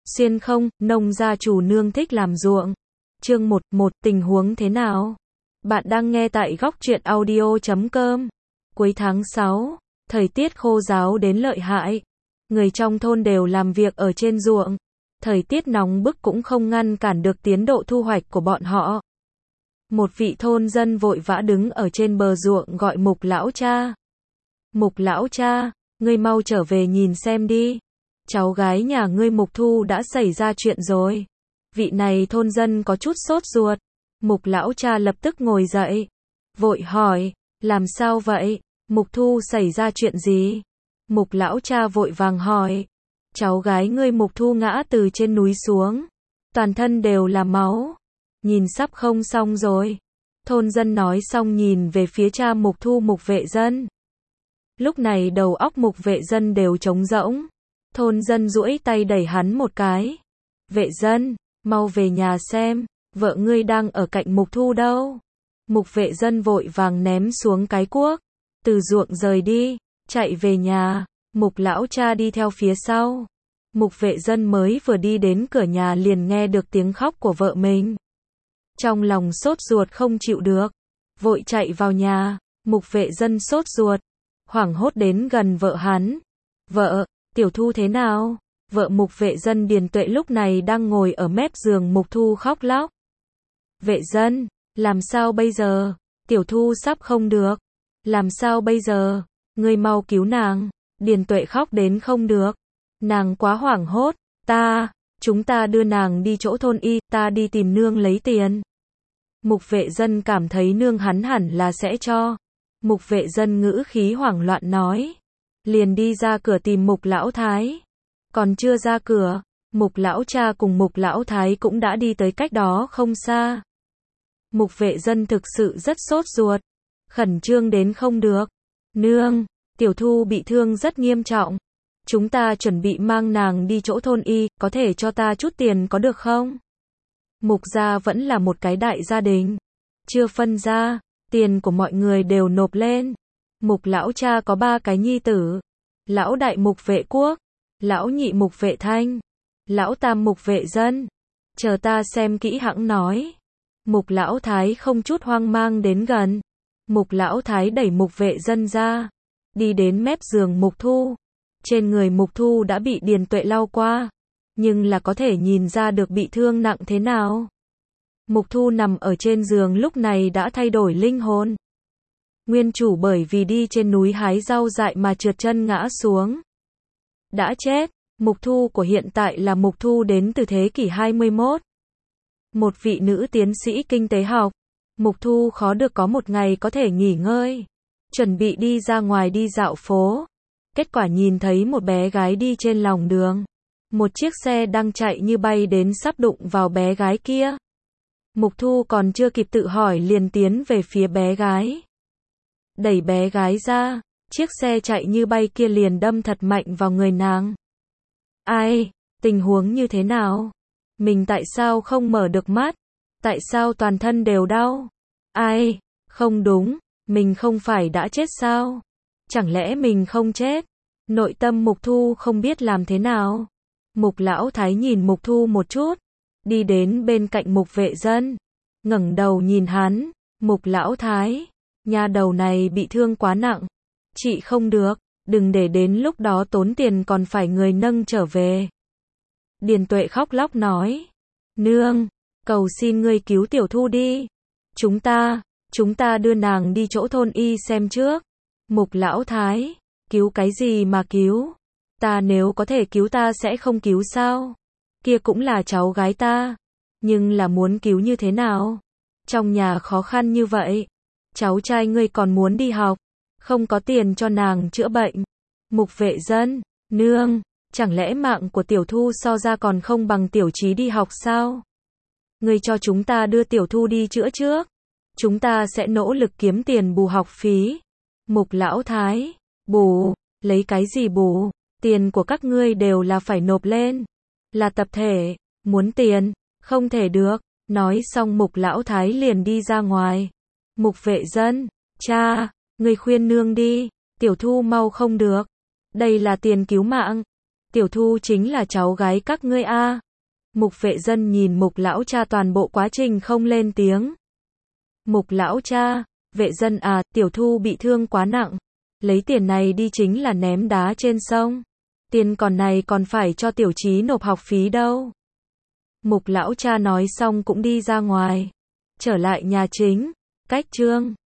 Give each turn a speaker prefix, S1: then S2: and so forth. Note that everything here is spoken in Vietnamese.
S1: Xuyên không, nông gia chủ nương thích làm ruộng. Chương 11, tình huống thế nào? Bạn đang nghe tại góc truyện audio.com. Cuối tháng 6, thời tiết khô ráo đến lợi hại. Người trong thôn đều làm việc ở trên ruộng. Thời tiết nóng bức cũng không ngăn cản được tiến độ thu hoạch của bọn họ. Một vị thôn dân vội vã đứng ở trên bờ ruộng gọi Mục lão cha. Mục lão cha, ngươi mau trở về nhìn xem đi. Cháu gái nhà ngươi Mục Thu đã xảy ra chuyện rồi. Vị này thôn dân có chút sốt ruột. Mục lão cha lập tức ngồi dậy. Vội hỏi, làm sao vậy? Mục Thu xảy ra chuyện gì? Mục lão cha vội vàng hỏi. Cháu gái ngươi Mục Thu ngã từ trên núi xuống. Toàn thân đều là máu. Nhìn sắp không xong rồi. Thôn dân nói xong nhìn về phía cha Mục Thu Mục Vệ Dân. Lúc này đầu óc Mục Vệ Dân đều trống rỗng. Thôn dân duỗi tay đẩy hắn một cái. Vệ Dân, mau về nhà xem, vợ ngươi đang ở cạnh Mục Thu đâu. Mục Vệ Dân vội vàng ném xuống cái cuốc, từ ruộng rời đi, chạy về nhà. Mục lão cha đi theo phía sau. Mục Vệ Dân mới vừa đi đến cửa nhà liền nghe được tiếng khóc của vợ mình. Trong lòng sốt ruột không chịu được, vội chạy vào nhà. Mục Vệ Dân sốt ruột, hoảng hốt đến gần vợ hắn. Vợ, Tiểu Thu thế nào? Vợ Mục Vệ Dân Điền Tuệ lúc này đang ngồi ở mép giường Mục Thu khóc lóc. Vệ Dân, làm sao bây giờ? Tiểu Thu sắp không được. Làm sao bây giờ? Ngươi mau cứu nàng. Điền Tuệ khóc đến không được. Nàng quá hoảng hốt. Chúng ta đưa nàng đi chỗ thôn y, ta đi tìm nương lấy tiền. Mục Vệ Dân cảm thấy nương hắn hẳn là sẽ cho. Mục Vệ Dân ngữ khí hoảng loạn nói. Liền đi ra cửa tìm Mục lão thái. Còn chưa ra cửa, Mục lão cha cùng Mục lão thái cũng đã đi tới cách đó không xa. Mục Vệ Dân thực sự rất sốt ruột, khẩn trương đến không được. Nương, Tiểu Thu bị thương rất nghiêm trọng. Chúng ta chuẩn bị mang nàng đi chỗ thôn y, có thể cho ta chút tiền có được không? Mục gia vẫn là một cái đại gia đình. Chưa phân ra, tiền của mọi người đều nộp lên. Mục lão cha có 3 cái nhi tử. Lão đại Mục Vệ Quốc, lão nhị Mục Vệ Thanh, lão tam Mục Vệ Dân. Chờ ta xem kỹ hẵng nói. Mục lão thái không chút hoang mang đến gần. Mục lão thái đẩy Mục Vệ Dân ra, đi đến mép giường Mục Thu. Trên người Mục Thu đã bị Điền Tuệ lau qua, nhưng là có thể nhìn ra được bị thương nặng thế nào. Mục Thu nằm ở trên giường lúc này đã thay đổi linh hồn. Nguyên chủ bởi vì đi trên núi hái rau dại mà trượt chân ngã xuống. Đã chết. Mục Thu của hiện tại là Mục Thu đến từ thế kỷ 21. Một vị nữ tiến sĩ kinh tế học. Mục Thu khó được có một ngày có thể nghỉ ngơi. Chuẩn bị đi ra ngoài đi dạo phố. Kết quả nhìn thấy một bé gái đi trên lòng đường. Một chiếc xe đang chạy như bay đến sắp đụng vào bé gái kia. Mục Thu còn chưa kịp tự hỏi liền tiến về phía bé gái. Đẩy bé gái ra, chiếc xe chạy như bay kia liền đâm thật mạnh vào người nàng. Ai, tình huống như thế nào? Mình tại sao không mở được mắt? Tại sao toàn thân đều đau? Ai, không đúng, mình không phải đã chết sao? Chẳng lẽ mình không chết? Nội tâm Mục Thu không biết làm thế nào. Mục lão thái nhìn Mục Thu một chút, đi đến bên cạnh Mục Vệ Dân, ngẩng đầu nhìn hắn. Mục lão thái, nhà đầu này bị thương quá nặng, chị không được, đừng để đến lúc đó tốn tiền còn phải người nâng trở về. Điền Tuệ khóc lóc nói, nương, cầu xin ngươi cứu Tiểu Thu đi. Chúng ta đưa nàng đi chỗ thôn y xem trước. Mục lão thái, cứu cái gì mà cứu? Ta nếu có thể cứu ta sẽ không cứu sao? Kia cũng là cháu gái ta. Nhưng là muốn cứu như thế nào? Trong nhà khó khăn như vậy. Cháu trai ngươi còn muốn đi học. Không có tiền cho nàng chữa bệnh. Mục Vệ Dân, nương, chẳng lẽ mạng của Tiểu Thu so ra còn không bằng Tiểu Chí đi học sao? Ngươi cho chúng ta đưa Tiểu Thu đi chữa trước. Chúng ta sẽ nỗ lực kiếm tiền bù học phí. Mục lão thái, bù, lấy cái gì bù? Tiền của các ngươi đều là phải nộp lên. Là tập thể, muốn tiền, không thể được. Nói xong Mục lão thái liền đi ra ngoài. Mục Vệ Dân, cha, ngươi khuyên nương đi, Tiểu Thu mau không được. Đây là tiền cứu mạng. Tiểu Thu chính là cháu gái các ngươi a. Mục vệ dân nhìn Mục lão cha toàn bộ quá trình không lên tiếng. Mục lão cha, vệ dân à, Tiểu Thu bị thương quá nặng. Lấy tiền này đi chính là ném đá trên sông. Tiền còn này còn phải cho Tiểu Chí nộp học phí đâu. Mục lão cha nói xong cũng đi ra ngoài. Trở lại nhà chính. Cách chương